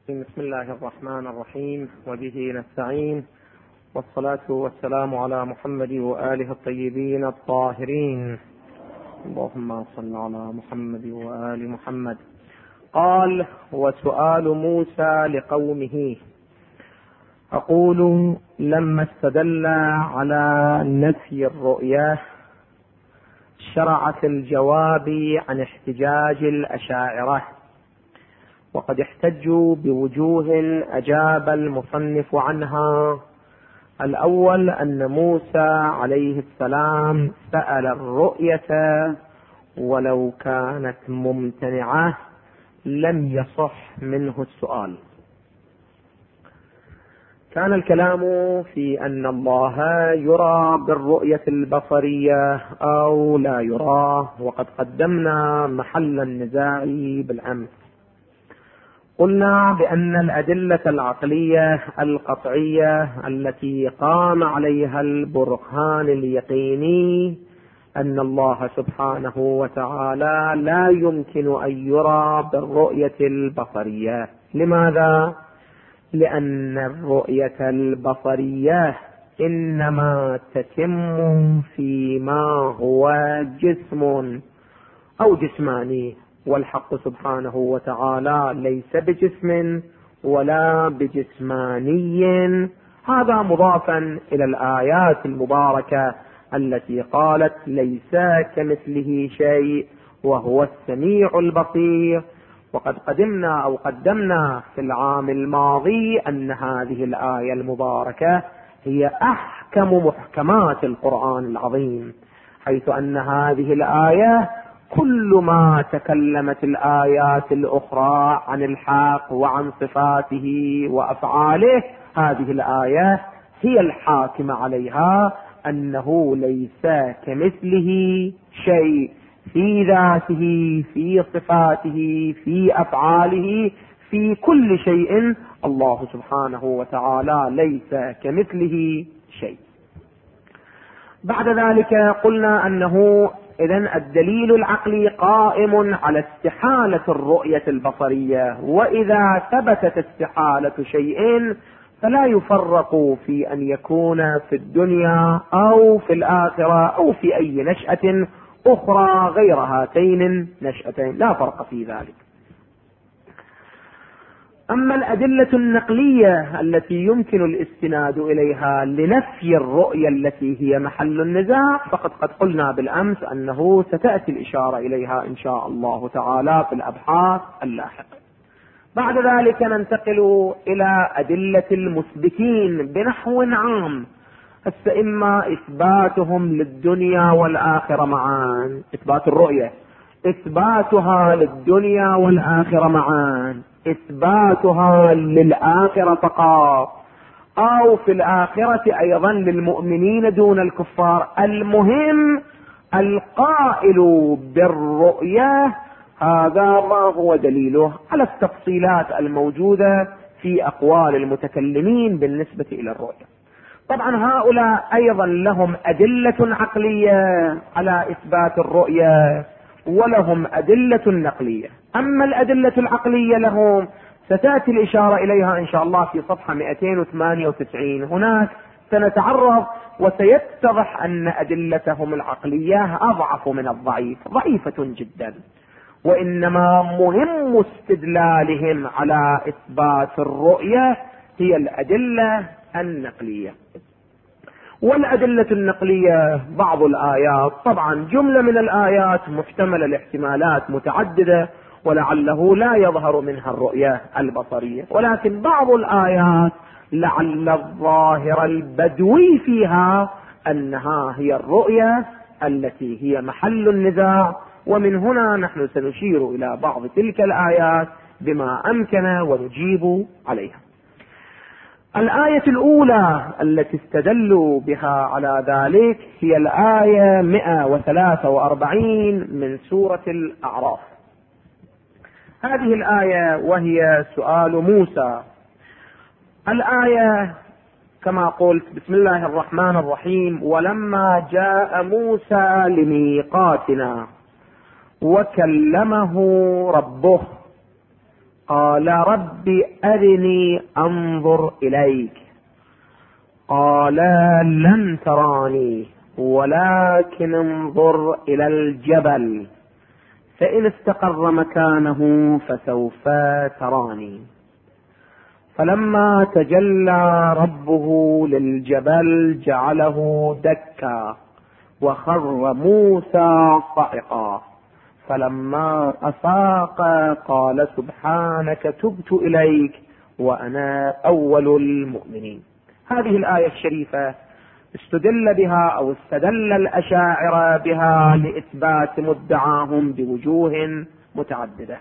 بسم الله الرحمن الرحيم، وبه نستعين، والصلاة والسلام على محمد وآله الطيبين الطاهرين. اللهم صل على محمد وآل محمد. قال: وسؤال موسى لقومه. أقول: لما استدل على نفي الرؤية شرع في الجواب عن احتجاج الأشاعرة، وقد احتجوا بوجوه أجاب المصنف عنها. الأول أن موسى عليه السلام سأل الرؤية ولو كانت ممتنعة لم يصح منه السؤال. كان الكلام في أن الله يرى بالرؤية البصرية أو لا يراه، وقد قدمنا محل النزاع بالأمس. قلنا بأن الأدلة العقلية القطعية التي قام عليها البرهان اليقيني أن الله سبحانه وتعالى لا يمكن أن يرى بالرؤية البصرية. لماذا؟ لأن الرؤية البصرية إنما تتم فيما هو جسم أو جسماني، والحق سبحانه وتعالى ليس بجسم ولا بجسماني. هذا مضافا إلى الآيات المباركة التي قالت: ليس كمثله شيء وهو السميع البصير. وقد قدمنا في العام الماضي أن هذه الآية المباركة هي أحكم محكمات القرآن العظيم، حيث أن هذه الآية كل ما تكلمت الآيات الأخرى عن الحق وعن صفاته وأفعاله، هذه الآية هي الحاكمة عليها أنه ليس كمثله شيء في ذاته، في صفاته، في أفعاله، في كل شيء. الله سبحانه وتعالى ليس كمثله شيء. بعد ذلك قلنا أنه إذن الدليل العقلي قائم على استحالة الرؤية البصرية، وإذا ثبتت استحالة شيء فلا يفرق في أن يكون في الدنيا أو في الآخرة أو في أي نشأة أخرى غير هاتين نشأتين، لا فرق في ذلك. أما الأدلة النقلية التي يمكن الاستناد إليها لنفي الرؤية التي هي محل النزاع، فقد قلنا بالأمس أنه ستأتي الإشارة إليها إن شاء الله تعالى في الأبحاث اللاحقة. بعد ذلك ننتقل إلى أدلة المثبتين بنحو عام، إما إثباتهم للدنيا والآخرة معا، إثبات الرؤية، إثباتها للدنيا والآخرة معا، إثباتها للآخرة فقط، أو في الآخرة أيضا للمؤمنين دون الكفار. المهم القائل بالرؤية هذا ما هو دليله على التفصيلات الموجودة في أقوال المتكلمين بالنسبة إلى الرؤية. طبعا هؤلاء أيضا لهم أدلة عقلية على إثبات الرؤية ولهم أدلة نقلية. أما الأدلة العقلية لهم ستأتي الإشارة إليها إن شاء الله في صفحة 298. هناك سنتعرض وسيتضح أن أدلتهم العقلية أضعف من الضعيف، ضعيفة جدا، وإنما مهم استدلالهم على إثبات الرؤية هي الأدلة النقلية. والأدلة النقلية بعض الآيات، طبعا جملة من الآيات محتملة لاحتمالات متعددة ولعله لا يظهر منها الرؤية البصرية، ولكن بعض الآيات لعل الظاهر البدوي فيها أنها هي الرؤية التي هي محل النزاع. ومن هنا نحن سنشير إلى بعض تلك الآيات بما أمكن ونجيب عليها. الآية الأولى التي استدلوا بها على ذلك هي الآية 143 من سورة الأعراف. هذه الآية وهي سؤال موسى. الآية كما قلت: بسم الله الرحمن الرحيم: ولما جاء موسى لميقاتنا وكلمه ربه قال رب أرني أنظر إليك. قال لن تراني ولكن انظر إلى الجبل فإن استقر مكانه فسوف تراني. فلما تجلى ربه للجبل جعله دكا وخر موسى صعقا. فلما أفاق قال سبحانك تبت إليك وأنا أول المؤمنين. هذه الآية الشريفة استدل بها أو استدل الأشاعرة بها لإثبات مدعاهم بوجوه متعددة.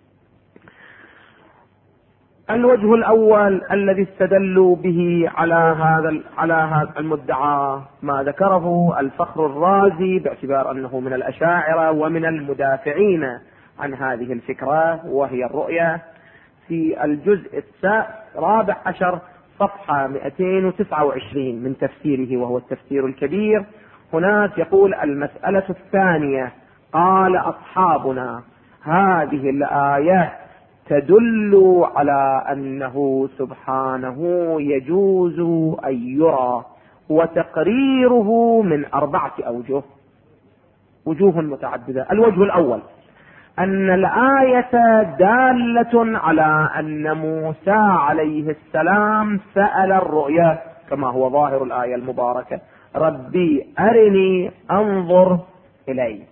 الوجه الأول الذي استدلوا به على هذا المدعى ما ذكره الفخر الرازي باعتبار أنه من الأشاعرة ومن المدافعين عن هذه الفكرة، وهي الرؤية، في الجزء 14 صفحة 229 من تفسيره وهو التفسير الكبير. هناك يقول: المسألة الثانية، قال أصحابنا هذه الآية تدل على أنه سبحانه يجوز أن يرى، وتقريره من 4 أوجه، وجوه متعددة. الوجه الأول أن الآية دالة على أن موسى عليه السلام سأل الرؤيا كما هو ظاهر الآية المباركة: ربي أرني أنظر إليك.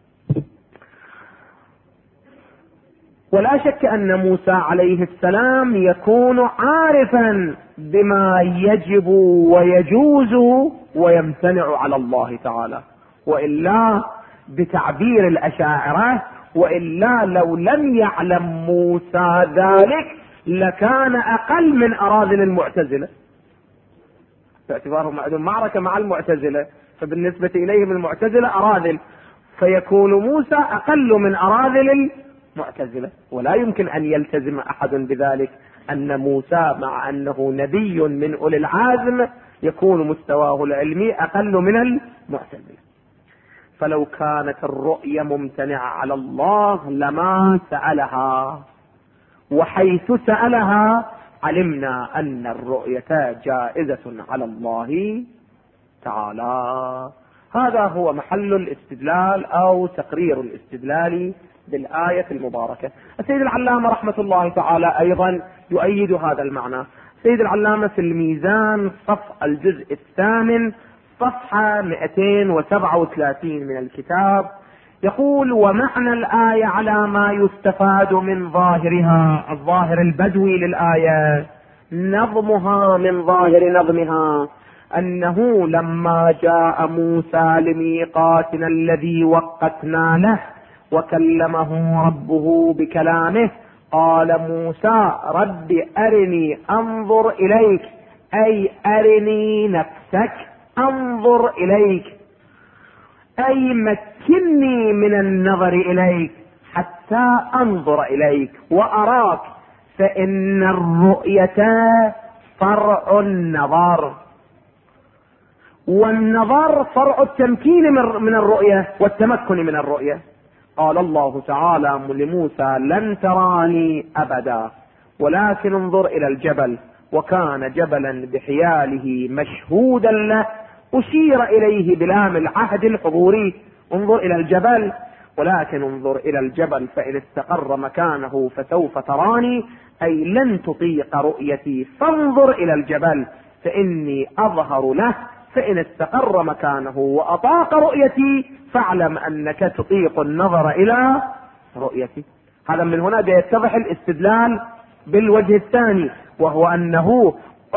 ولا شك أن موسى عليه السلام يكون عارفا بما يجب ويجوز ويمتنع على الله تعالى، وإلا بتعبير الأشاعرة، وإلا لو لم يعلم موسى ذلك لكان أقل من أراذل المعتزلة، باعتبارهم عندهم معركة مع المعتزلة، فبالنسبة إليهم المعتزلة أراذل، فيكون موسى أقل من أراذل المعتزلة. ولا يمكن أن يلتزم أحد بذلك أن موسى مع أنه نبي من أولي العزم يكون مستواه العلمي أقل من المعتزلة. فلو كانت الرؤية ممتنعة على الله لما سألها، وحيث سألها علمنا أن الرؤية جائزة على الله تعالى. هذا هو محل الاستدلال أو تقرير الاستدلال بالآية المباركة. السيد العلامة رحمة الله تعالى أيضا يؤيد هذا المعنى. السيد العلامة في الميزان الجزء 8 صفحة 237 من الكتاب يقول: ومعنى الآية على ما يستفاد من ظاهرها، الظاهر البدوي للآية، نظمها من ظاهر نظمها، أنه لما جاء موسى لميقاتنا الذي وقتنا له وكلمه ربه بكلامه قال موسى رب أرني أنظر إليك، أي أرني نفسك أنظر إليك، أي مكنني من النظر إليك حتى أنظر إليك وأراك، فإن الرؤية فرع النظر، والنظر فرع التمكين من الرؤية والتمكن من الرؤية. قال الله تعالى لموسى لن تراني أبدا ولكن انظر إلى الجبل، وكان جبلا بحياله مشهودا له، أشير إليه بلام العهد الحضوري، انظر إلى الجبل، ولكن انظر إلى الجبل فإن استقر مكانه فسوف تراني، أي لن تطيق رؤيتي فانظر إلى الجبل فإني أظهر له، فإن استقر مكانه وأطاق رؤيتي فاعلم أنك تطيق النظر إلى رؤيتي. هذا من هنا يتضح الاستدلال بالوجه الثاني، وهو أنه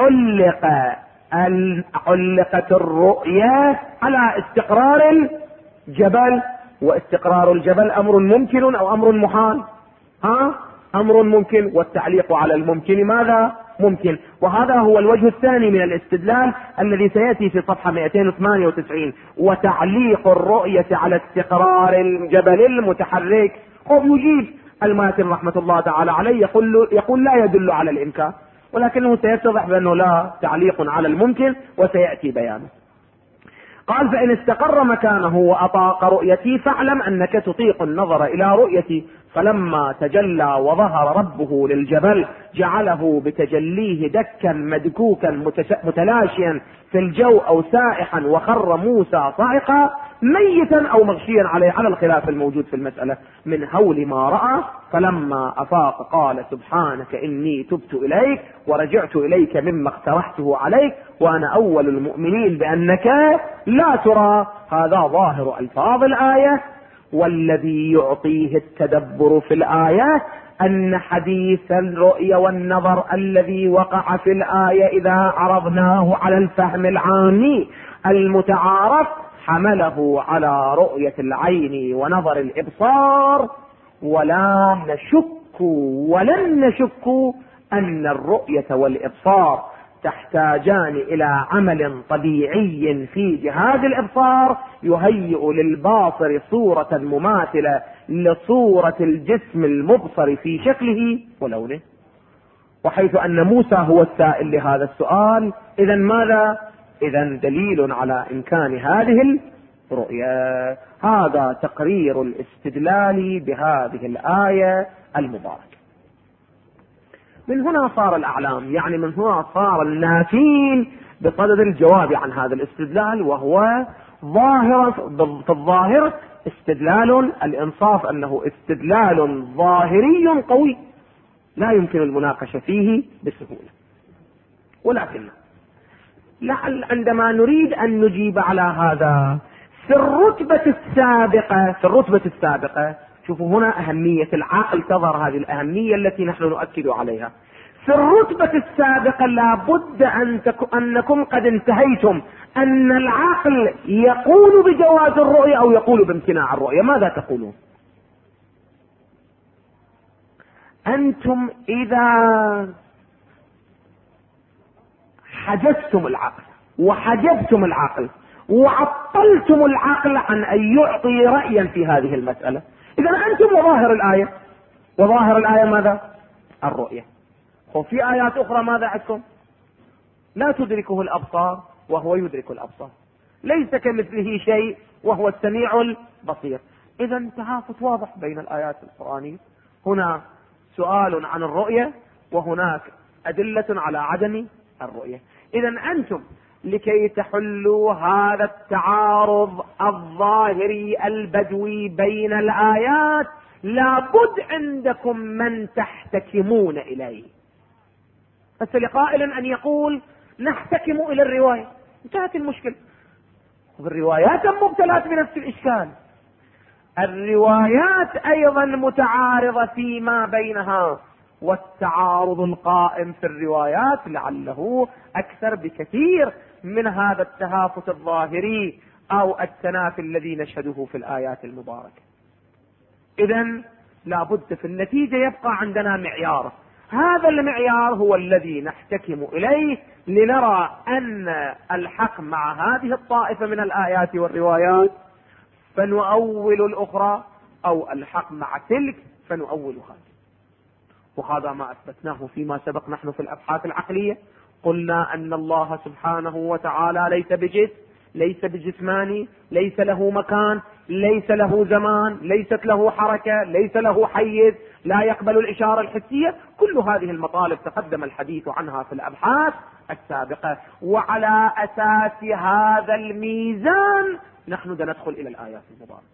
علقت الرؤية على استقرار الجبل، واستقرار الجبل أمر ممكن أو أمر محال؟ أمر ممكن، والتعليق على الممكن ماذا؟ ممكن. وهذا هو الوجه الثاني من الاستدلال الذي سيأتي في صفحة 298. وتعليق الرؤية على استقرار الجبل المتحرك، هو يجيب الماتن رحمة الله تعالى عليه يقول لا يدل على الإمكان، ولكنه سيتضح بأنه لا، تعليق على الممكن وسيأتي بيانه. قال فإن استقر مكانه وأطاق رؤيتي فاعلم أنك تطيق النظر إلى رؤيتي، فلما تجلى وظهر ربه للجبل جعله بتجليه دكا مدكوكا متلاشيا في الجو أو سائحا، وخر موسى صاعقا ميتا أو مغشيا عليه، على الخلاف الموجود في المسألة، من هول ما رأى. فلما أفاق قال سبحانك إني تبت إليك ورجعت إليك مما اقترحته عليك وأنا أول المؤمنين بأنك لا ترى. هذا ظاهر ألفاظ الآية. والذي يعطيه التدبر في الآية أن حديث الرؤية والنظر الذي وقع في الآية إذا عرضناه على الفهم العامي المتعارف حمله على رؤية العين ونظر الإبصار، ولن نشك أن الرؤية والإبصار تحتاجان إلى عمل طبيعي في جهاز الإبصار يهيئ للباصر صورة مماثلة لصورة الجسم المبصر في شكله ولونه. وحيث أن موسى هو السائل لهذا السؤال، إذن ماذا؟ إذن دليل على إمكان هذه الرؤية. هذا تقرير الاستدلال بهذه الآية المباركة. من هنا صار الأعلام، يعني من هنا صار النافين بصدد الجواب عن هذا الاستدلال، وهو ظاهر في الظاهر استدلال الإنصاف أنه استدلال ظاهري قوي لا يمكن المناقشة فيه بسهولة. ولكن عندما نريد أن نجيب على هذا في الرتبة السابقة، شوفوا هنا أهمية العقل، تظهر هذه الأهمية التي نحن نؤكد عليها. في الرتبة السابقة لابد أنكم قد انتهيتم أن العقل يقول بجواز الرؤية أو يقول بامتناع الرؤية. ماذا تقولون؟ أنتم إذا حجزتم العقل وحجبتم العقل وعطلتم العقل عن أن يعطي رأيا في هذه المسألة، إذا أنتم وظاهر الآية ماذا؟ الرؤية. وفي آيات أخرى ماذا عندكم؟ لا تدركه الأبصار وهو يدرك الأبصار، ليس كمثله شيء وهو السميع البصير. إذا تهافت واضح بين الآيات القرآنية. هنا سؤال عن الرؤية وهناك أدلة على عدم الرؤية. إذا أنتم لكي تحلوا هذا التعارض الظاهري البدوي بين الآيات لابد عندكم من تحتكمون إليه. بس لقائل أن يقول نحتكم إلى الرواية، انتهت المشكلة. والروايات مبتلات بنفس الإشكال. الروايات أيضا متعارضة فيما بينها، والتعارض القائم في الروايات لعله أكثر بكثير من هذا التهافت الظاهري أو التنافي الذي نشهده في الآيات المباركة. إذن لابد في النتيجة يبقى عندنا معيار، هذا المعيار هو الذي نحتكم إليه لنرى أن الحق مع هذه الطائفة من الآيات والروايات فنؤول الأخرى، أو الحق مع تلك فنؤول هذا. وهذا ما أثبتناه فيما سبق نحن في الأبحاث العقلية. قلنا أن الله سبحانه وتعالى ليس بجسم، ليس بجسماني، ليس له مكان، ليس له زمان، ليست له حركة، ليس له حيز، لا يقبل الإشارة الحسية. كل هذه المطالب تقدم الحديث عنها في الأبحاث السابقة، وعلى أساس هذا الميزان نحن ندخل إلى الآيات المباركة.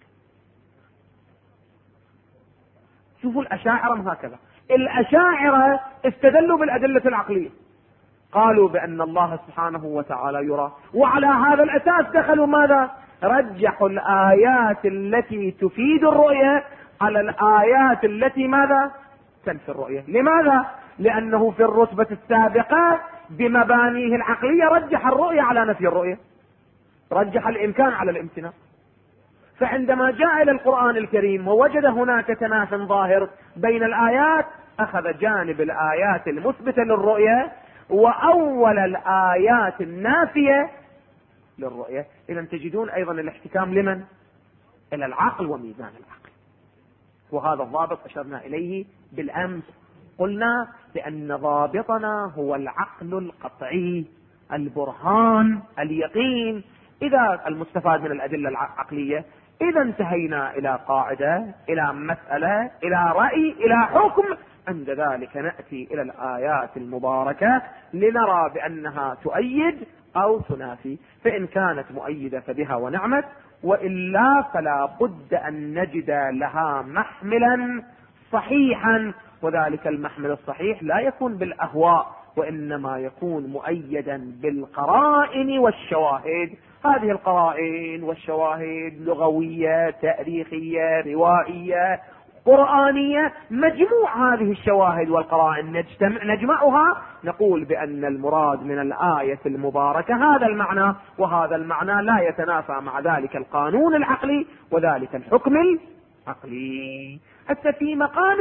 شوفوا الأشاعرة هكذا، الأشاعرة استدلوا بالأدلة العقلية، قالوا بأن الله سبحانه وتعالى يرى، وعلى هذا الأساس دخلوا ماذا؟ رجحوا الآيات التي تفيد الرؤية على الآيات التي ماذا؟ تنفي الرؤية. لماذا؟ لأنه في الرتبة السابقة بمبانيه العقلية رجح الرؤية على نفي الرؤية، رجح الإمكان على الامتناع. فعندما جاء إلى القرآن الكريم ووجد هناك تنافي ظاهر بين الآيات، أخذ جانب الآيات المثبتة للرؤية وأول الآيات النافية للرؤية. إذا تجدون أيضا الاحتكام لمن؟ إلى العقل وميزان العقل. وهذا الضابط أشرنا إليه بالأمس، قلنا بأن ضابطنا هو العقل القطعي، البرهان، اليقين. إذا المستفاد من الأدلة العقلية إذا انتهينا إلى قاعدة، إلى مسألة، إلى رأي، إلى حكم. عند ذلك نأتي إلى الآيات المباركة لنرى بأنها تؤيد أو تنافي. فإن كانت مؤيدة فبها ونعمت، وإلا فلا بد أن نجد لها محملا صحيحا، وذلك المحمل الصحيح لا يكون بالأهواء، وإنما يكون مؤيدا بالقرائن والشواهد. هذه القرائن والشواهد لغوية، تاريخية، روائية، قرآنية. مجموع هذه الشواهد والقرائن نجمعها نقول بأن المراد من الآية المباركة هذا المعنى، وهذا المعنى لا يتنافى مع ذلك القانون العقلي وذلك الحكم العقلي. حتى في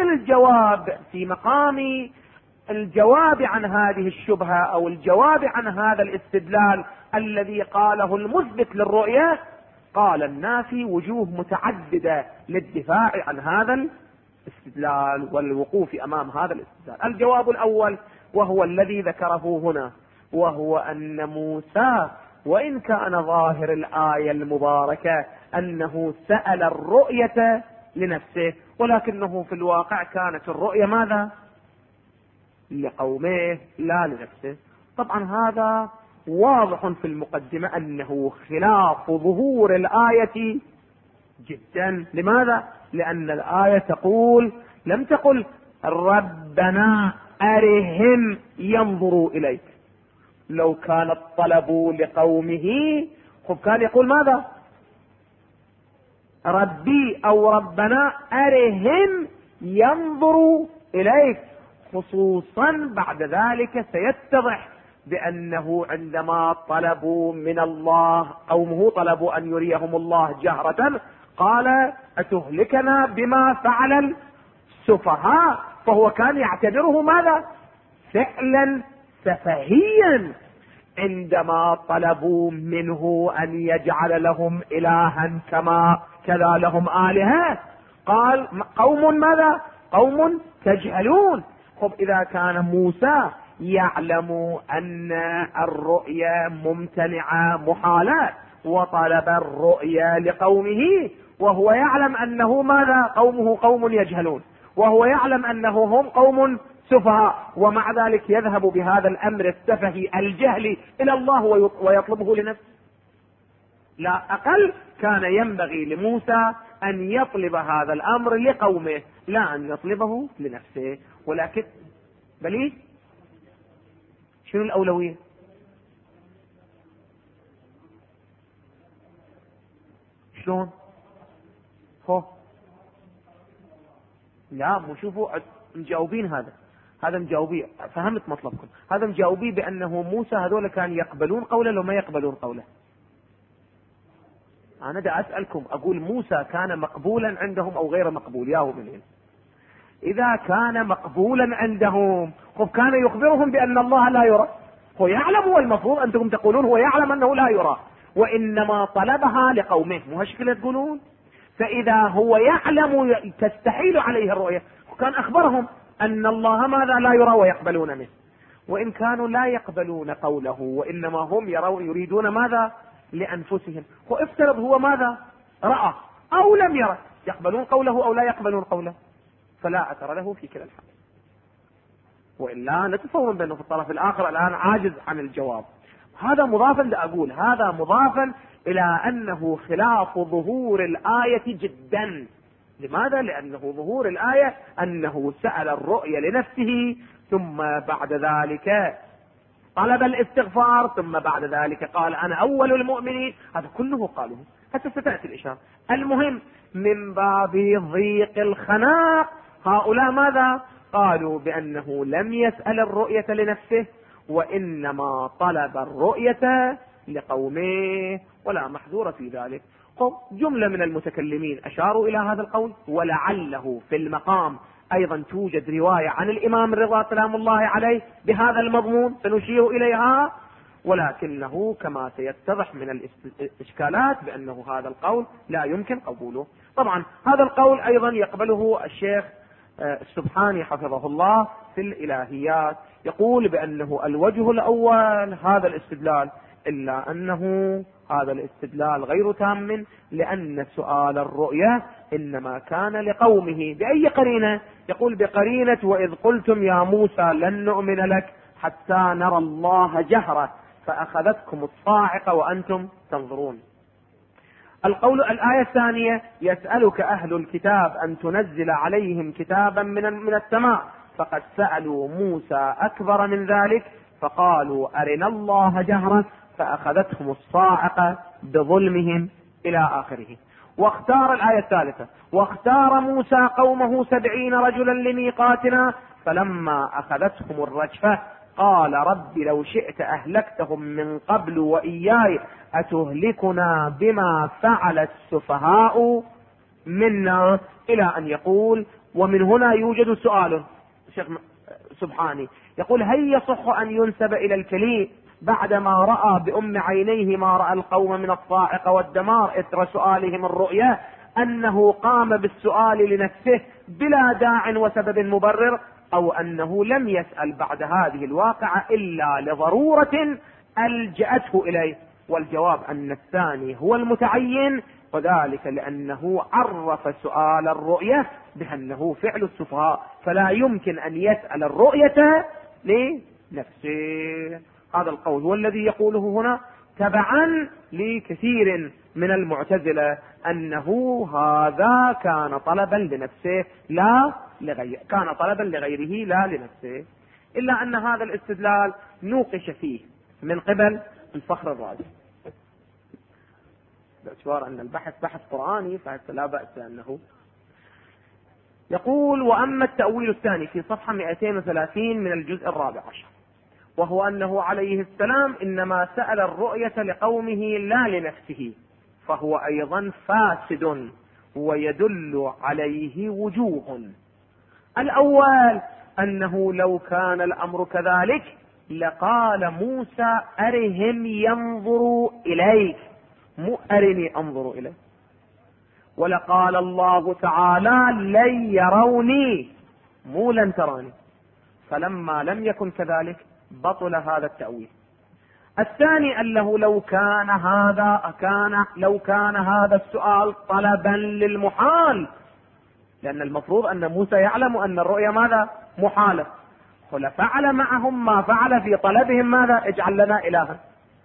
مقام الجواب عن هذه الشبهة أو الجواب عن هذا الاستدلال الذي قاله المثبت للرؤية، قال النافي وجوه متعددة للدفاع عن هذا الاستدلال والوقوف أمام هذا الاستدلال. الجواب الأول وهو الذي ذكره هنا، وهو أن موسى وإن كان ظاهر الآية المباركة أنه سأل الرؤية لنفسه، ولكنه في الواقع كانت الرؤية ماذا؟ لقومه لا لنفسه. طبعا هذا واضح في المقدمة أنه خلاف ظهور الآية جدا. لماذا؟ لأن الآية تقول، لم تقل ربنا أرهم ينظروا إليك. لو كان الطلب لقومه كان يقول ماذا؟ ربي أو ربنا أرهم ينظروا إليك، خصوصا بعد ذلك سيتضح بأنه عندما طلبوا من الله قومه، طلبوا أن يريهم الله جهرة، قال أتهلكنا بما فعل السفهاء، فهو كان يعتبره ماذا؟ فعلا سفهيا. عندما طلبوا منه أن يجعل لهم إلها كذا لهم آلهة، قال قوم ماذا؟ قوم تجهلون. خب إذا كان موسى يعلم أن الرؤيا ممتنعة محالة وطلب الرؤيا لقومه، وهو يعلم أنه ماذا؟ قومه قوم يجهلون، وهو يعلم أنه هم قوم سفهاء، ومع ذلك يذهب بهذا الأمر السفهي الجهلي إلى الله ويطلبه لنفسه. لا أقل كان ينبغي لموسى أن يطلب هذا الأمر لقومه، لا أن يطلبه لنفسه. ولكن بلي شنو الأولوية؟ شلون؟ لا مو شوفوا مجاوبين هذا مجاوبيه، فهمت مطلبكم. هذا مجاوبيه بأنه موسى هذول كان يقبلون قوله لو ما يقبلون قوله. أنا دا أسألكم أقول موسى كان مقبولا عندهم أو غير مقبول؟ ياهو من هنا. إذا كان مقبولا عندهم كان يخبرهم بأن الله لا يرى. هو يعلم، والمفروض أنتم تقولون هو يعلم أنه لا يرى، وإنما طلبها لقومه. مو هالشكل تقولون؟ فإذا هو يعلم تستحيل عليه الرؤية، كان أخبرهم أن الله ماذا؟ لا يرى ويقبلون منه. وإن كانوا لا يقبلون قوله وإنما هم يريدون ماذا؟ لأنفسهم. وافترض هو ماذا؟ رأى أو لم يرى، يقبلون قوله أو لا يقبلون قوله؟ فلا أثر له في كلا الحال. وإلا نتصور بأنه في الطرف الآخر الآن عاجز عن الجواب. هذا مضافا لأقول هذا مضافا إلى أنه خلاف ظهور الآية جدا. لماذا؟ لأنه ظهور الآية أنه سأل الرؤية لنفسه، ثم بعد ذلك طلب الاستغفار، ثم بعد ذلك قال أنا أول المؤمنين. هذا كله قالوه، حتى ستأتي الإشارة. المهم من باب ضيق الخناق هؤلاء ماذا قالوا؟ بأنه لم يسأل الرؤية لنفسه، وإنما طلب الرؤية لقومه، ولا محذور في ذلك. جملة من المتكلمين أشاروا إلى هذا القول، ولعله في المقام أيضا توجد رواية عن الإمام الرضا سلام الله عليه بهذا المضمون سنشير إليها، ولكنه كما سيتضح من الإشكالات بأنه هذا القول لا يمكن قبوله. طبعا هذا القول أيضا يقبله الشيخ السبحاني حفظه الله في الإلهيات، يقول بأنه الوجه الأول هذا الاستدلال إلا أنه هذا الاستدلال غير تام، لأن سؤال الرؤية إنما كان لقومه. بأي قرينة؟ يقول بقرينة وإذ قلتم يا موسى لن نؤمن لك حتى نرى الله جهرة فأخذتكم الصاعقة وأنتم تنظرون. الآية الثانية: يسألك أهل الكتاب أن تنزل عليهم كتابا من السماء، فقد سألوا موسى أكبر من ذلك فقالوا أرنا الله جهرة فأخذتهم الصاعقة بظلمهم إلى آخره. واختار الآية الثالثة: واختار موسى قومه 70 رجلا لميقاتنا فلما أخذتهم الرجفة قال رب لو شئت أهلكتهم من قبل وإياي أتهلكنا بما فعل السفهاء منا، إلى أن يقول. ومن هنا يوجد سؤال الشيخ سبحاني يقول: هل يصح أن ينسب إلى الكليم بعدما رأى بأم عينيه ما رأى القوم من الصاعقة والدمار إثر سؤالهم الرؤيا أنه قام بالسؤال لنفسه بلا داع وسبب مبرر، أو أنه لم يسأل بعد هذه الواقعة إلا لضرورة ألجأته إليه؟ والجواب أن الثاني هو المتعين، وذلك لأنه عرف سؤال الرؤية بأنه فعل السفهاء، فلا يمكن أن يسأل الرؤية لنفسه. هذا القول هو الذي يقوله هنا تبعا لكثير من المعتزلة أنه هذا كان طلبا لنفسه لا لغيره، كان طلبا لغيره لا لنفسه. إلا أن هذا الاستدلال نوقش فيه من قبل الفخر الرازي، باعتبار أن البحث بحث قرآني فلا بأس أنه يقول: وأما التأويل الثاني في صفحة 230 من الجزء 14، وهو أنه عليه السلام إنما سأل الرؤية لقومه لا لنفسه، فهو أيضا فاسد ويدل عليه وجوه. الأول أنه لو كان الأمر كذلك لقال موسى أرهم ينظروا إليك، مو أرني أنظر إليك، ولقال الله تعالى لن يروني مو لن تراني، فلما لم يكن كذلك بطل هذا التأويل. الثاني أنه لو كان هذا السؤال طلبا للمحال، لأن المفروض أن موسى يعلم أن الرؤيا ماذا؟ محالة، فعل معهم ما فعل في طلبهم ماذا؟ اجعل لنا إلها،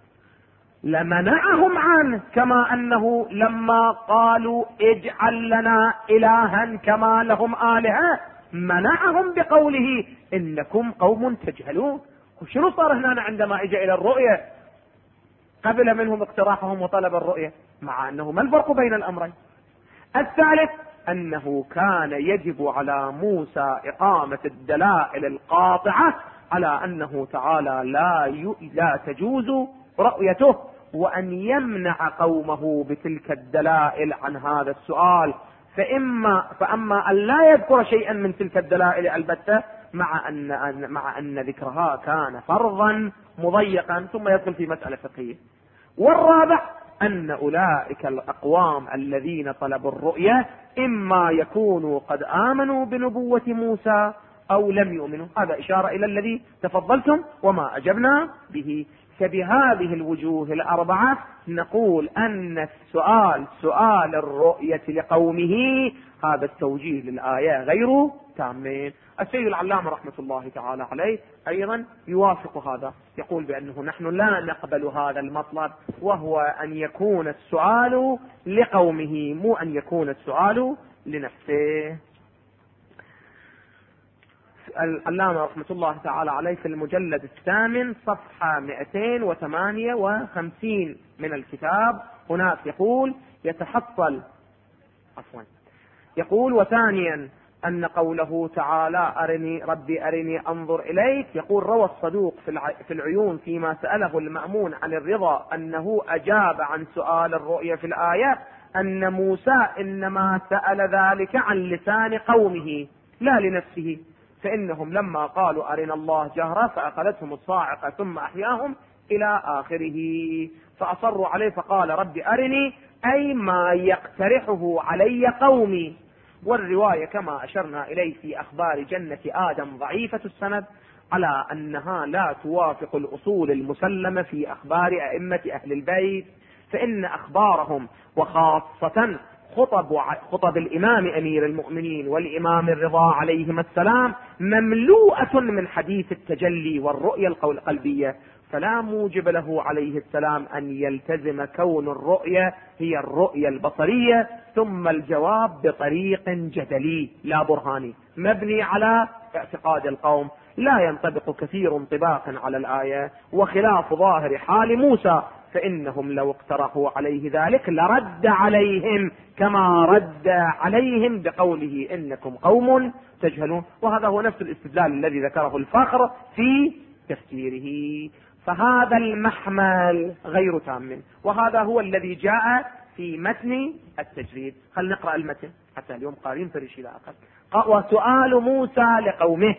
لمنعهم عنه، كما أنه لما قالوا اجعل لنا إلها كما لهم آلهة منعهم بقوله إنكم قوم تجهلون. وشنو صار هنا عندما اجى إلى الرؤية؟ قبل منهم اقتراحهم وطلب الرؤية، مع أنه ما الفرق بين الأمرين؟ الثالث أنه كان يجب على موسى إقامة الدلائل القاطعة على أنه تعالى لا تجوز رؤيته، وأن يمنع قومه بتلك الدلائل عن هذا السؤال، فأما أن لا يذكر شيئا من تلك الدلائل البتة، مع أن ذكرها كان فرضا مضيقا، ثم يدخل في مسألة فقهية. والرابع أن أولئك الأقوام الذين طلبوا الرؤية إما يكونوا قد آمنوا بنبوة موسى أو لم يؤمنوا، هذا إشارة إلى الذي تفضلتم وما أجبنا به. فبهذه الوجوه الأربعة نقول أن سؤال الرؤية لقومه هذا التوجيه للآية غير تام. السيد العلامة رحمة الله تعالى عليه أيضا يوافق هذا، يقول بأنه نحن لا نقبل هذا المطلب، وهو أن يكون السؤال لقومه مو أن يكون السؤال لنفسه. العلامة رحمة الله تعالى عليه في المجلد 8 صفحة 258 من الكتاب هناك يقول وثانيا أن قوله تعالى أرني ربي أرني أنظر إليك، يقول روى الصدوق في العيون فيما سأله المأمون عن الرضا أنه أجاب عن سؤال الرؤية في الآية أن موسى إنما سأل ذلك عن لسان قومه لا لنفسه، فإنهم لما قالوا أرنا الله جهرة فأخذتهم الصاعقة ثم أحياهم إلى آخره، فأصروا عليه فقال رب أرني أي ما يقترحه علي قومي. والرواية كما أشرنا إليه في أخبار جنة آدم ضعيفة السند، على أنها لا توافق الأصول المسلمة في أخبار أئمة أهل البيت، فإن أخبارهم وخاصة خطب الإمام أمير المؤمنين والإمام الرضا عليهما السلام مملوءة من حديث التجلي والرؤية القلبية، فلا موجب له عليه السلام أن يلتزم كون الرؤية هي الرؤية البصرية ثم الجواب بطريق جدلي لا برهاني مبني على اعتقاد القوم لا ينطبق كثير انطباقا على الآية، وخلاف ظاهر حال موسى، فإنهم لو اقترحوا عليه ذلك لرد عليهم كما رد عليهم بقوله إنكم قوم تجهلون. وهذا هو نفس الاستدلال الذي ذكره الفخر في تفسيره. فهذا المحمل غير تام، وهذا هو الذي جاء في متن التجريد. خلينا نقرأ المتن حتى اليوم قارين فريش إلى أقل. وسؤال موسى لقومه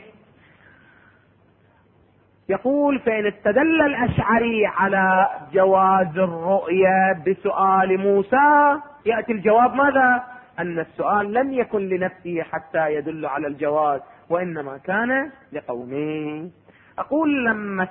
يقول: فإن استدل الأشعري على جواز الرؤية بسؤال موسى يأتي الجواب ماذا؟ أن السؤال لم يكن لنفسه حتى يدل على الجواز، وإنما كان لقومه. أقول لما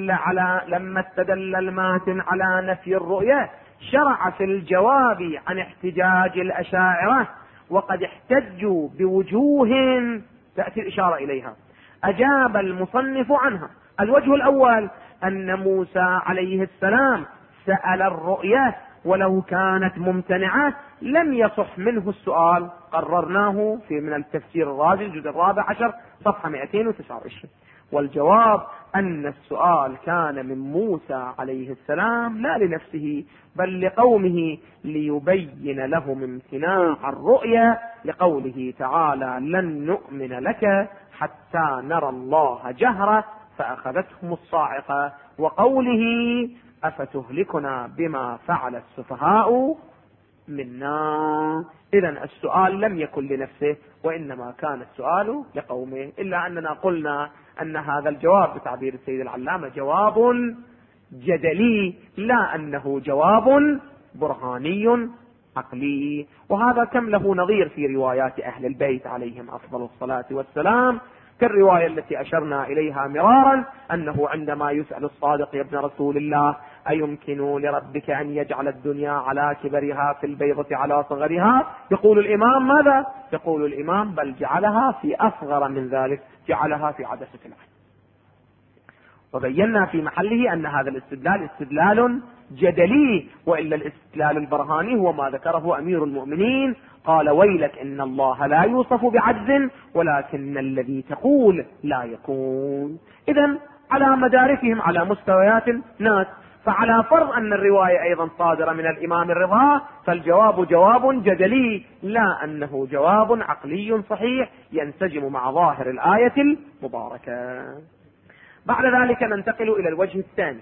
استدل الماتن على نفي الرؤية شرع في الجواب عن احتجاج الأشاعرة، وقد احتجوا بوجوه تأتي الإشارة إليها أجاب المصنف عنها. الوجه الأول أن موسى عليه السلام سأل الرؤية ولو كانت ممتنعة لم يصح منه السؤال، قررناه في من التفسير الرازي الجزء 14 صفحة 229. والجواب أن السؤال كان من موسى عليه السلام لا لنفسه بل لقومه ليبين لهم امتناع الرؤية، لقوله تعالى: لن نؤمن لك حتى نرى الله جهرة فأخذتهم الصاعقة، وقوله: أفتهلكنا بما فعل السفهاء منا. إذن السؤال لم يكن لنفسه وإنما كان السؤال لقومه، إلا أننا قلنا أن هذا الجواب بتعبير السيد العلامة جواب جدلي لا أنه جواب برهاني عقلي. وهذا كم له نظير في روايات أهل البيت عليهم أفضل الصلاة والسلام، كالرواية التي أشرنا إليها مرارا أنه عندما يسأل الصادق يا ابن رسول الله: أيمكن لربك أن يجعل الدنيا على كبرها في البيضة على صغرها؟ يقول الإمام ماذا؟ يقول الإمام: بل جعلها في أصغر من ذلك، جعلها في عدسة العين. وبينا في محله أن هذا الاستدلال استدلال جدلي، وإلا الاستدلال البرهاني هو ما ذكره أمير المؤمنين: قال: ويلك إن الله لا يوصف بعجز ولكن الذي تقول لا يكون. إذن على مداركهم على مستويات ناس، فعلى فرض أن الرواية أيضا صادرة من الإمام الرضا فالجواب جواب جدلي لا أنه جواب عقلي صحيح ينسجم مع ظاهر الآية المباركة. بعد ذلك ننتقل إلى الوجه الثاني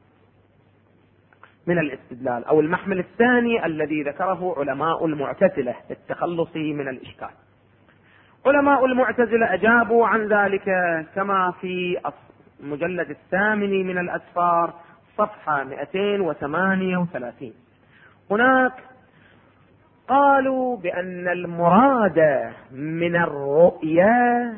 من الاستدلال أو المحمل الثاني الذي ذكره علماء المعتزلة للتخلص من الإشكال. علماء المعتزلة أجابوا عن ذلك كما في المجلد الثامن من الأسفار صفحة 238. هناك قالوا بأن المراد من الرؤيا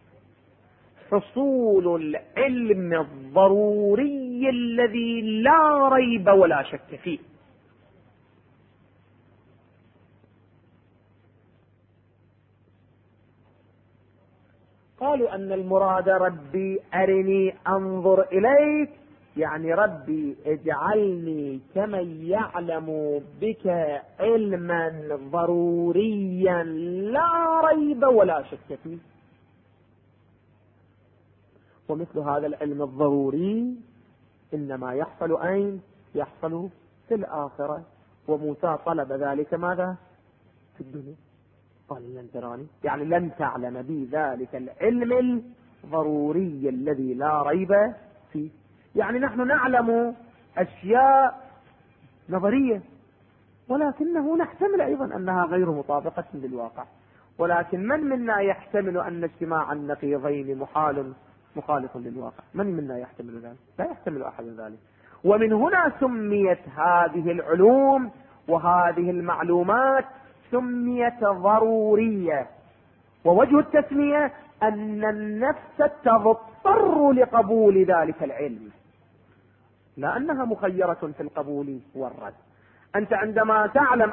حصول العلم الضروري الذي لا ريب ولا شك فيه. قالوا أن المراد ربي أرني أنظر إليك، يعني ربي اجعلني كمن يعلم بك علما ضروريا لا ريب ولا شك فيه. ومثل هذا العلم الضروري إنما يحصل أين؟ يحصل في الآخرة. وموسى طلب ذلك ماذا؟ في الدنيا. قال: لن تراني، يعني لن تعلم بي ذلك العلم الضروري الذي لا ريب فيه. يعني نحن نعلم أشياء نظرية ولكنه نحتمل أيضا أنها غير مطابقة للواقع. ولكن من منا يحتمل أن اجتماع النقيضين مخالف للواقع؟ من منا يحتمل ذلك؟ لا يحتمل أحد ذلك. ومن هنا سميت هذه العلوم وهذه المعلومات سميت ضرورية. ووجه التسمية أن النفس تضطر لقبول ذلك العلم، لا أنها مخيرة في القبول والرد. أنت عندما تعلم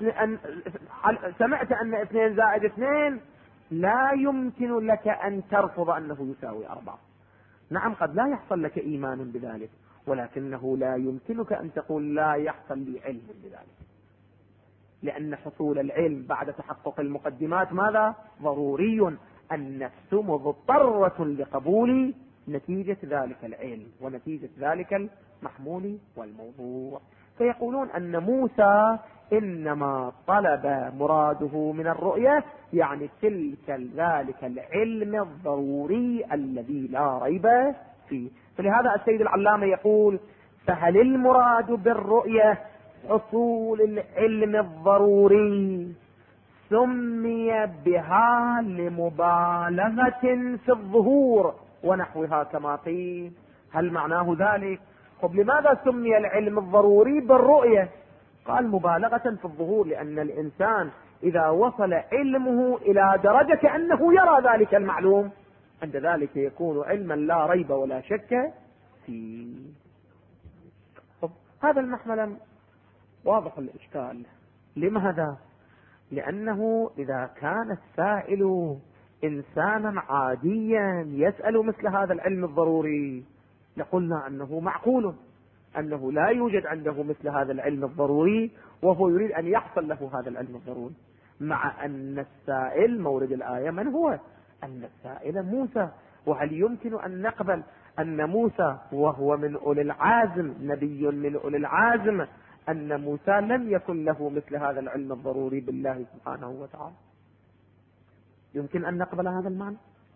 سمعت أن 2 زائد 2 لا يمكن لك أن ترفض أنه يساوي 4. نعم قد لا يحصل لك إيمان بذلك، ولكنه لا يمكنك أن تقول لا يحصل لي علم بذلك، لأن حصول العلم بعد تحقق المقدمات ماذا؟ ضروري. النفس مضطرة لقبول نتيجة ذلك العلم ونتيجة ذلك المحمول والموضوع. فيقولون أن موسى إنما طلب مراده من الرؤية يعني ذلك العلم الضروري الذي لا ريب فيه. فلهذا السيد العلامة يقول: فهل المراد بالرؤية حصول العلم الضروري سمي بها لمبالغة في الظهور ونحوها كما قيل؟ هل معناه ذلك؟ طب لماذا سمي العلم الضروري بالرؤية؟ قال: مبالغة في الظهور، لأن الإنسان إذا وصل علمه إلى درجة كأنه يرى ذلك المعلوم، عند ذلك يكون علما لا ريب ولا شك فيه. طب هذا المحمل واضح الإشكال. لماذا؟ لأنه إذا كان السائل إنسانا عاديا يسأل مثل هذا العلم الضروري لقلنا أنه معقول أنه لا يوجد عنده مثل هذا العلم الضروري وهو يريد أن يحصل له هذا العلم الضروري، مع أن السائل مورد الآية من هو؟ أن السائل موسى. وهل يمكن أن نقبل أن موسى وهو من أولي العازم، نبي من أولي العازم، أن موسى لم يكن له مثل هذا العلم الضروري بالله سبحانه وتعالى؟ يمكن أن نقبل هذا المعنى؟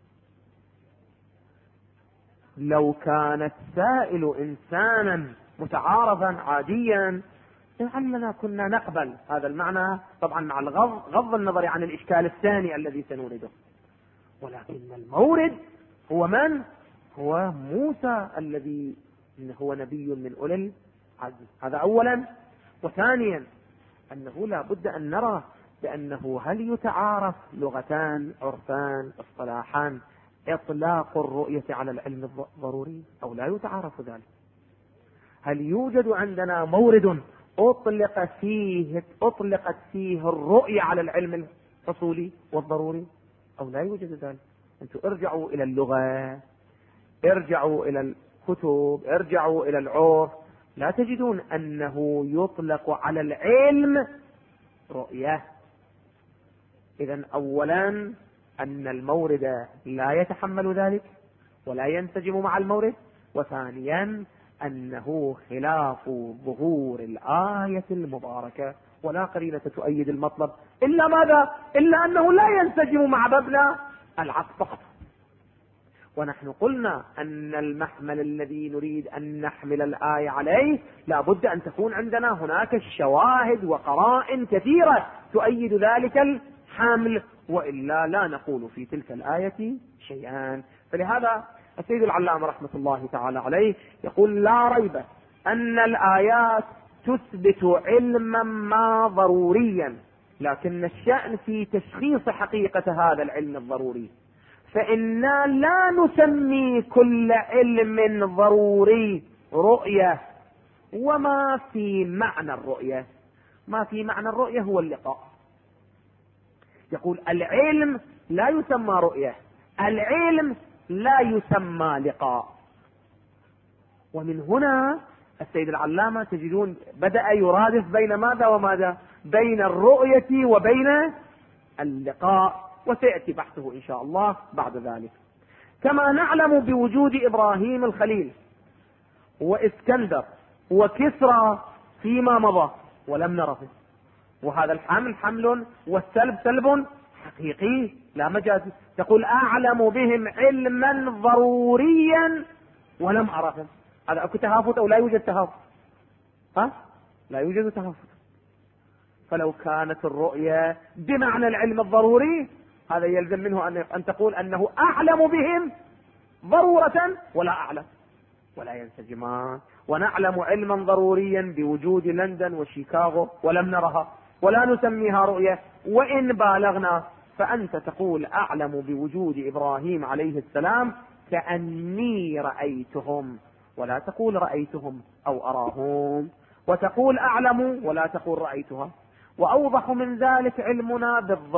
لو كان السائل إنسانا متعارضا عاديا لعلنا كنا نقبل هذا المعنى، طبعا مع غض النظر عن الإشكال الثاني الذي سنورده. ولكن المورد هو من؟ هو موسى الذي هو نبي من أولي العزم. هذا أولا. وثانيا أنه لا بد أن نرى بأنه هل يتعارف لغتان، عرفان، اصطلاحان إطلاق الرؤية على العلم الضروري أو لا يتعارف ذلك؟ هل يوجد عندنا مورد أطلقت فيه الرؤية على العلم الحصولي والضروري أو لا يوجد ذلك؟ أنتم ارجعوا إلى اللغة، ارجعوا إلى الكتب، ارجعوا إلى العرف، لا تجدون أنه يطلق على العلم رؤية. إذن أولا أن المورد لا يتحمل ذلك ولا ينسجم مع المورد، وثانيا أنه خلاف ظهور الآية المباركة، ولا قرينة تؤيد المطلب إلا ماذا؟ إلا أنه لا ينسجم مع مبنى العقد فقط. ونحن قلنا أن المحمل الذي نريد أن نحمل الآية عليه لا بد أن تكون عندنا هناك شواهد وقرائن كثيرة تؤيد ذلك الحمل، وإلا لا نقول في تلك الآية شيئا. فلهذا السيد العلامة رحمة الله تعالى عليه يقول: لا ريب أن الآيات تثبت علما ما ضروريا، لكن الشأن في تشخيص حقيقة هذا العلم الضروري، فإنا لا نسمي كل علم ضروري رؤية. وما في معنى الرؤية، ما في معنى الرؤية هو اللقاء. يقول: العلم لا يسمى رؤية، العلم لا يسمى لقاء. ومن هنا السيد العلامة تجدون بدأ يرادف بين ماذا وماذا؟ بين الرؤية وبين اللقاء، وسيأتي بحثه إن شاء الله بعد ذلك. كما نعلم بوجود إبراهيم الخليل وإسكندر وكسرى فيما مضى ولم نره، وهذا الحمل حمل والسلب سلب حقيقي لا مجازي. تقول: أعلم بهم علما ضروريا ولم أرهم. هذا أكو تهافت أو لا يوجد تهافت؟ لا يوجد تهافت. فلو كانت الرؤية بمعنى العلم الضروري هذا يلزم منه أن تقول أنه أعلم بهم ضرورة ولا أعلم، ولا ينسجمان. ونعلم علما ضروريا بوجود لندن وشيكاغو ولم نرها ولا نسميها رؤية، وإن بالغنا فأنت تقول أعلم بوجود إبراهيم عليه السلام كأني رأيتهم، ولا تقول رأيتهم أو أراهم، وتقول أعلم ولا تقول رأيتها. وأوضح من ذلك علمنا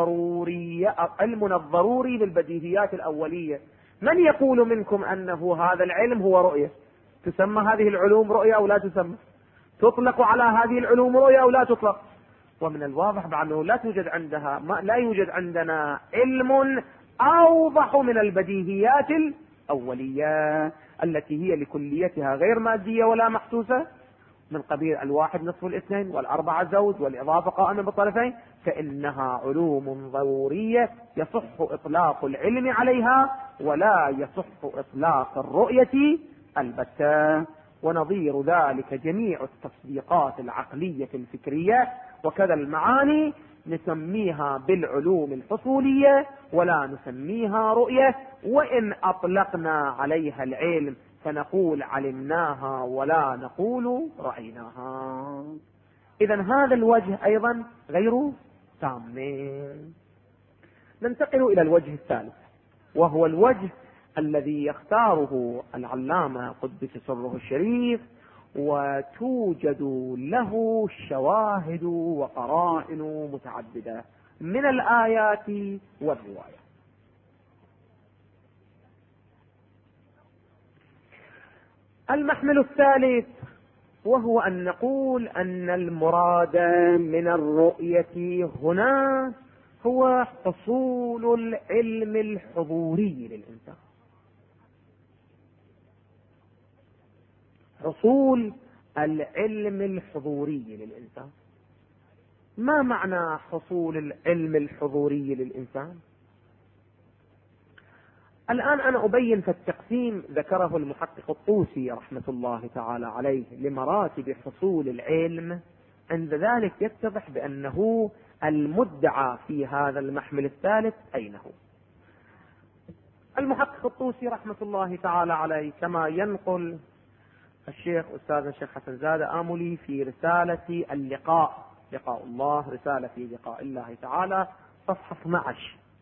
الضروري بالبديهيات الأولية. من يقول منكم أنه هذا العلم هو رؤية؟ تسمى هذه العلوم رؤية أو لا تسمى؟ تطلق على هذه العلوم رؤية أو لا تطلق؟ ومن الواضح بأنه لا يوجد عندنا علم أوضح من البديهيات الأولية التي هي لكليتها غير مادية ولا محسوسة، من قبيل الواحد نصف الاثنين والأربعة زوج والإضافة قائمة بالطرفين، فإنها علوم ضرورية يصح إطلاق العلم عليها ولا يصح إطلاق الرؤية البتة. ونظير ذلك جميع التصديقات العقلية الفكرية، وكذا المعاني نسميها بالعلوم الحصولية ولا نسميها رؤية، وإن أطلقنا عليها العلم فنقول علمناها ولا نقول رأيناها. إذن هذا الوجه أيضا غير تام. ننتقل إلى الوجه الثالث، وهو الوجه الذي يختاره العلامة قدس سره الشريف، وتوجد له شواهد وقرائن متعددة من الآيات والرواية. المحمل الثالث وهو أن نقول أن المراد من الرؤية هنا هو حصول العلم الحضوري للإنسان. حصول العلم الحضوري للإنسان. ما معنى حصول العلم الحضوري للإنسان؟ الآن أنا أبين في التقسيم ذكره المحقق الطوسي رحمة الله تعالى عليه لمراتب حصول العلم. عند ذلك يتضح بأنه المدعى في هذا المحمل الثالث أين هو؟ المحقق الطوسي رحمة الله تعالى عليه كما ينقل أستاذ الشيخ حسن زادة آملي في رسالة اللقاء، لقاء الله، رسالة في لقاء الله تعالى، صفحة 12،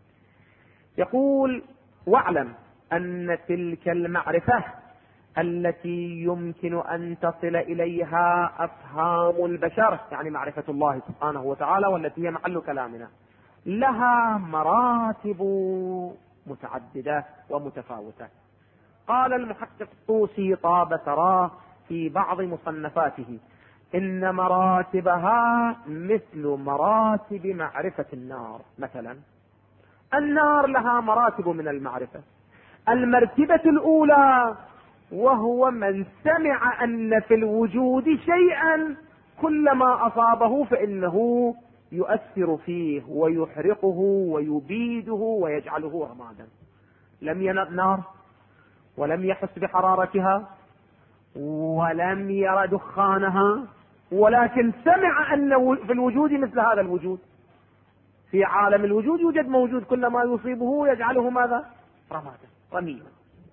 يقول: واعلم أن تلك المعرفة التي يمكن أن تصل إليها أفهام البشر، يعني معرفة الله سبحانه وتعالى والتي هي محل كلامنا، لها مراتب متعددة ومتفاوتة. قال المحقق الطوسي طاب ثراه في بعض مصنفاته: إن مراتبها مثل مراتب معرفة النار. مثلا النار لها مراتب من المعرفة. المرتبة الأولى وهو من سمع أن في الوجود شيئا كلما أصابه فإنه يؤثر فيه ويحرقه ويبيده ويجعله رمادا. لم ينظر نار ولم يحس بحرارتها ولم ير دخانها، ولكن سمع أن في الوجود مثل هذا الوجود. في عالم الوجود يوجد موجود كلما يصيبه يجعله ماذا؟ رمادا، رميما.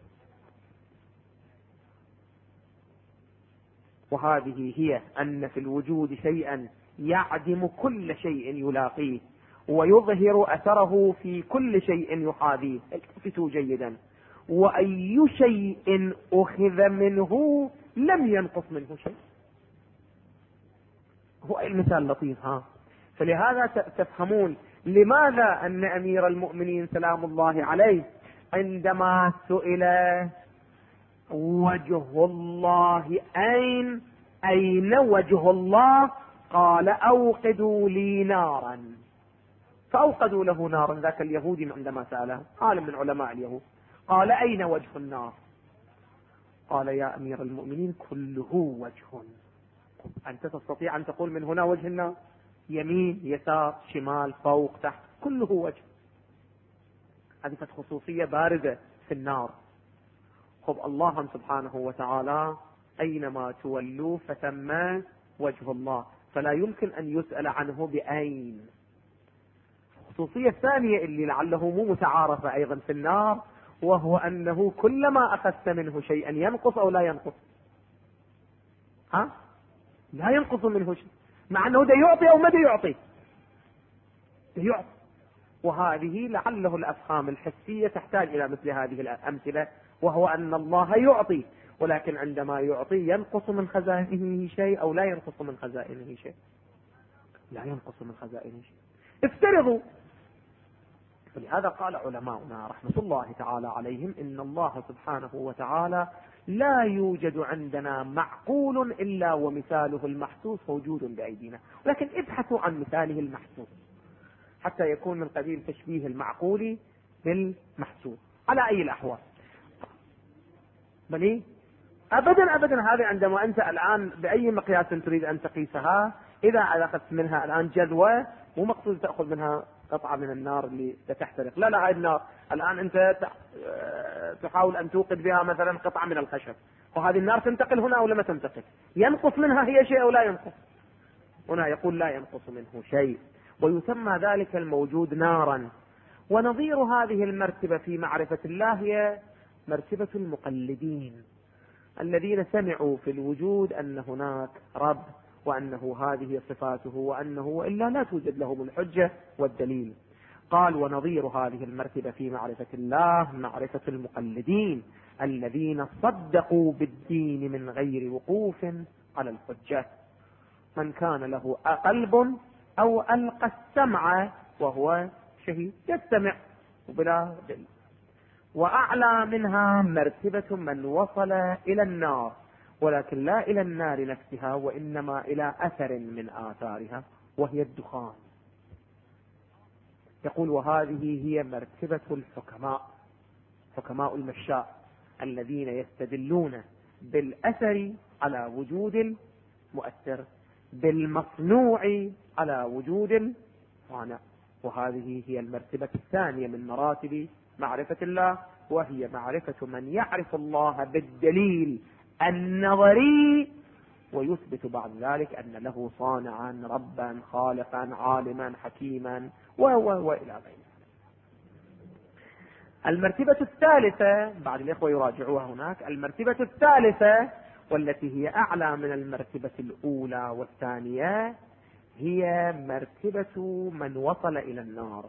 وهذه هي أن في الوجود شيئا يعدم كل شيء يلاقيه ويظهر أثره في كل شيء يحاذيه. التفتوا جيدا: وأي شيء أخذ منه لم ينقص منه شيء. هو المثال لطيف. فلهذا تفهمون لماذا أن أمير المؤمنين سلام الله عليه عندما سئل وجه الله أين وجه الله، قال: أوقدوا لي نارا. فأوقدوا له نارا. ذاك اليهودي عندما سأله عالم من علماء اليهود قال: أين وجه النار؟ قال: يا أمير المؤمنين كله وجه. أنت تستطيع أن تقول من هنا وجه النار؟ يمين، يسار، شمال، فوق، تحت، كله وجه. هذه خصوصية بارزة في النار. الله سبحانه وتعالى أينما تولوا فثم وجه الله، فلا يمكن أن يسأل عنه بأين. الخصوصية الثانية اللي لعله مو متعارفة أيضا في النار، وهو أنه كلما أخذت منه شيئا ينقص أو لا ينقص؟ لا ينقص منه شيء، مع أنه ده يعطي أو ما ده يعطي. وهذه لعله الأفهام الحسية تحتاج إلى مثل هذه الأمثلة، وهو أن الله يعطي، ولكن عندما يعطي ينقص من خزائنه شيء أو لا ينقص من خزائنه شيء؟ لا ينقص من خزائنه شيء. افترضوا، فلهذا قال علماؤنا رحمة الله تعالى عليهم إن الله سبحانه وتعالى لا يوجد عندنا معقول إلا ومثاله المحسوس موجود بأيدينا، لكن ابحثوا عن مثاله المحسوس حتى يكون من قبيل تشبيه المعقول بالمحسوس. على أي الأحوال؟ بني أبدا أبدا، هذه عندما أنت الآن بأي مقياس تريد أن تقيسها، إذا أخذت منها الآن جذوة، مو مقصود تأخذ منها قطعة من النار اللي ستحترق، لا لا، هاي النار الآن أنت تحاول أن توقد بها مثلا قطعة من الخشب، وهذه النار تنتقل هنا أو لما تنتقل، ينقص منها هي شيء أو لا ينقص؟ هنا يقول لا ينقص منه شيء، ويسمى ذلك الموجود نارا. ونظير هذه المرتبة في معرفة الله هي مرتبة المقلدين الذين سمعوا في الوجود أن هناك رب، وأنه هذه صفاته، وأنه وإلا لا توجد لهم الحجة والدليل. قال ونظير هذه المرتبة في معرفة الله معرفة المقلدين الذين صدقوا بالدين من غير وقوف على الحجة، من كان له قلب أو ألقى السمع وهو شهيد يستمع بلا دليل. وأعلى منها مرتبة من وصل إلى النار، ولكن لا إلى النار نفسها، وإنما إلى أثر من آثارها وهي الدخان. يقول وهذه هي مرتبة الحكماء، حكماء المشاء الذين يستدلون بالأثر على وجود المؤثر، بالمصنوع على وجود الصانع. وهذه هي المرتبة الثانية من مراتب معرفة الله، وهي معرفة من يعرف الله بالدليل النظري ويثبت بعد ذلك أن له صانعا ربا خالقا عالما حكيما وإلى غيره. المرتبة الثالثة بعد الإخوة يراجعوها هناك، المرتبة الثالثة والتي هي أعلى من المرتبة الأولى والثانية هي مرتبة من وصل إلى النار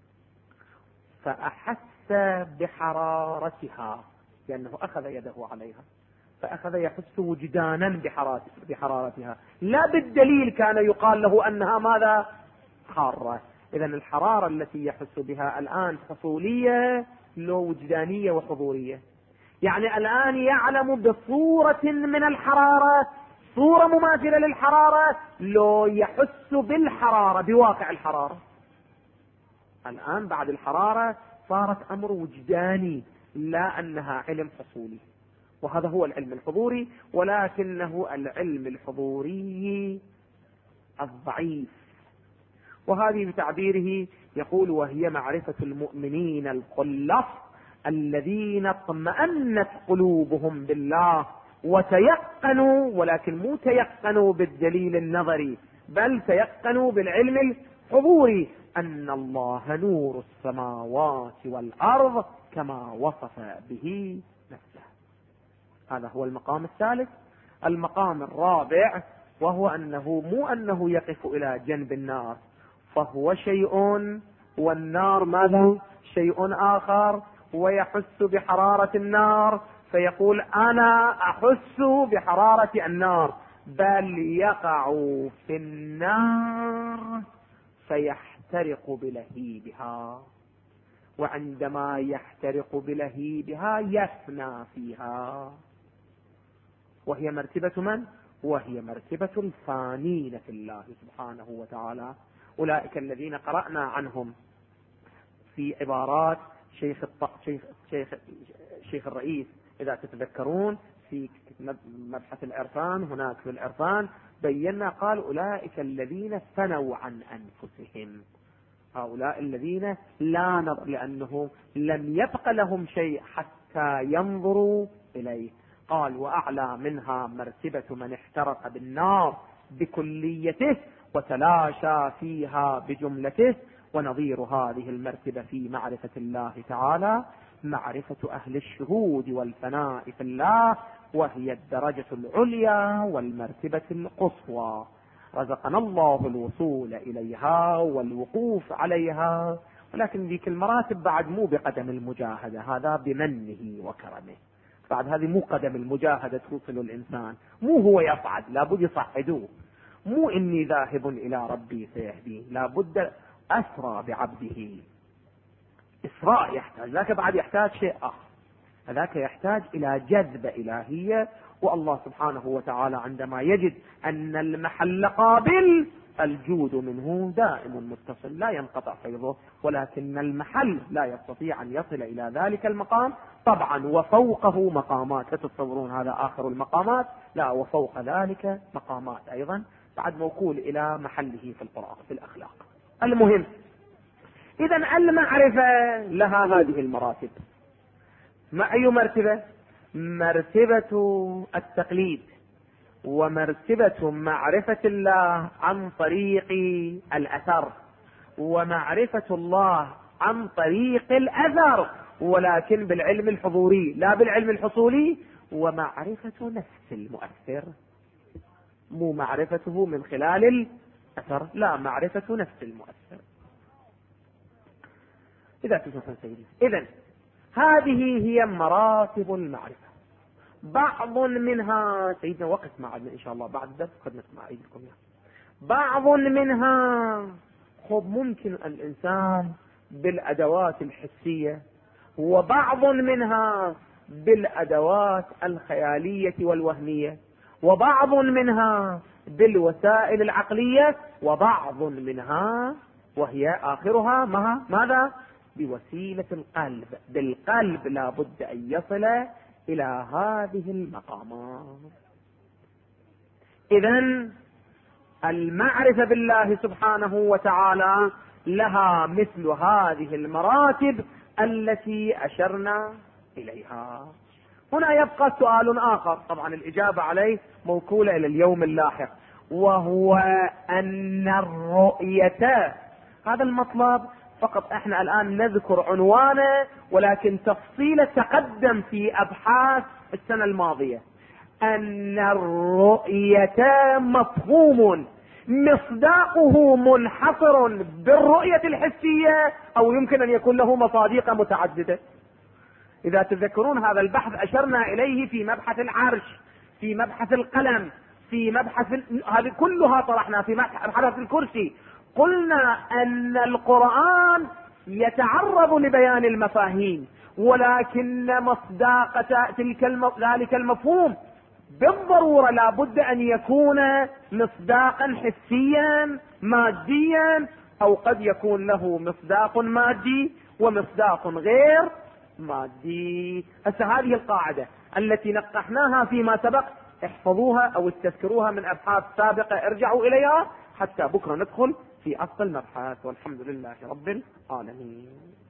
فأحس بحرارتها، لأنه أخذ يده عليها فأخذ يحس وجدانا بحرارتها، لا بالدليل كان يقال له أنها ماذا؟ حارة. إذن الحرارة التي يحس بها الآن حصولية لو وجدانية وحضورية، يعني الآن يعلم بصورة من الحرارة، صورة مماثلة للحرارة، لو يحس بالحرارة بواقع الحرارة. الآن بعد الحرارة صارت أمر وجداني، لا أنها علم حصولي، وهذا هو العلم الحضوري، ولكنه العلم الحضوري الضعيف. وهذه بتعبيره يقول وهي معرفة المؤمنين الخلص الذين اطمأنت قلوبهم بالله وتيقنوا، ولكن مو تيقنوا بالدليل النظري، بل تيقنوا بالعلم الحضوري أن الله نور السماوات والأرض كما وصف به نفسه. هذا هو المقام الثالث. المقام الرابع وهو أنه مو أنه يقف إلى جنب النار فهو شيء والنار ماذا؟ شيء آخر، ويحس بحرارة النار فيقول أنا أحس بحرارة النار، بل يقع في النار فيحترق بلهيبها، وعندما يحترق بلهيبها يفنى فيها. وهي مرتبة من؟ وهي مرتبة الفانين في الله سبحانه وتعالى، أولئك الذين قرأنا عنهم في عبارات شيخ الرئيس إذا تتذكرون في مبحث العرفان، هناك في العرفان بينا قال أولئك الذين فنوا عن أنفسهم، هؤلاء الذين لا نظر، لأنه لم يبق لهم شيء حتى ينظروا إليه. قال وأعلى منها مرتبة من احترق بالنار بكليته وتلاشى فيها بجملته. ونظير هذه المرتبة في معرفة الله تعالى معرفة أهل الشهود والفناء في الله، وهي الدرجة العليا والمرتبة القصوى. رزقنا الله الوصول إليها والوقوف عليها، ولكن ذيك المراتب بعد مو بقدم المجاهدة، هذا بمنه وكرمه. بعد هذه مو قدم المجاهدة توصل الإنسان، مو هو يصعد، لابد يصعدوه. مو إني ذاهب إلى ربي سيهديه، لابد أسرى بعبده. إسراء يحتاج، ذاك بعد يحتاج شيء آخر، هذاك يحتاج إلى جذبة إلهية. والله سبحانه وتعالى عندما يجد أن المحل قابل، الجود منه دائم متصل لا ينقطع فيضه، ولكن المحل لا يستطيع أن يصل إلى ذلك المقام. طبعا وفوقه مقامات، تتصورون هذا آخر المقامات؟ لا، وفوق ذلك مقامات أيضا بعد موكول إلى محله في القرآن في الأخلاق. المهم، إذا المعرفة لها هذه المراتب. ما أي مرتبة؟ مرتبة التقليد، ومرتبة معرفة الله عن طريق الأثر، ومعرفة الله عن طريق الأثر ولكن بالعلم الحضوري لا بالعلم الحصولي، ومعرفة نفس المؤثر، مو معرفته من خلال الأثر، لا، معرفة نفس المؤثر. إذا تسمحون سيدي، إذن هذه هي مراتب المعرفة. بعض منها سيدنا وقت ما عدنا إن شاء الله بعد الدرس قد نسمع أيديكم يعني. بعض منها ممكن الإنسان بالأدوات الحسية، وبعض منها بالأدوات الخيالية والوهمية، وبعض منها بالوسائل العقلية، وبعض منها وهي آخرها ماذا؟ بوسيلة القلب. بالقلب لا بد أن يصل إلى هذه المقامات. إذن المعرفة بالله سبحانه وتعالى لها مثل هذه المراتب التي أشرنا إليها. هنا يبقى سؤال آخر، طبعا الإجابة عليه موكولة إلى اليوم اللاحق، وهو أن الرؤية، هذا المطلب فقط احنا الآن نذكر عنوانه، ولكن تفصيله تقدم في أبحاث السنة الماضية. أن الرؤية مفهوم مصداقه منحصر بالرؤية الحسية، أو يمكن أن يكون له مصادق متعددة. إذا تذكرون هذا البحث أشرنا إليه في مبحث العرش، في مبحث القلم، في مبحث هذه كلها طرحنا في مبحث الكرسي. قلنا أن القرآن يتعرض لبيان المفاهيم، ولكن مصداقة ذلك المفهوم بالضرورة لا بد أن يكون مصداقا حسيا ماديا، أو قد يكون له مصداق مادي ومصداق غير مادي. هذه القاعدة التي نقحناها فيما سبق، احفظوها أو استذكروها من أبحاث سابقة، ارجعوا إليها حتى بكرة ندخل في أصل المبحث. والحمد لله رب العالمين.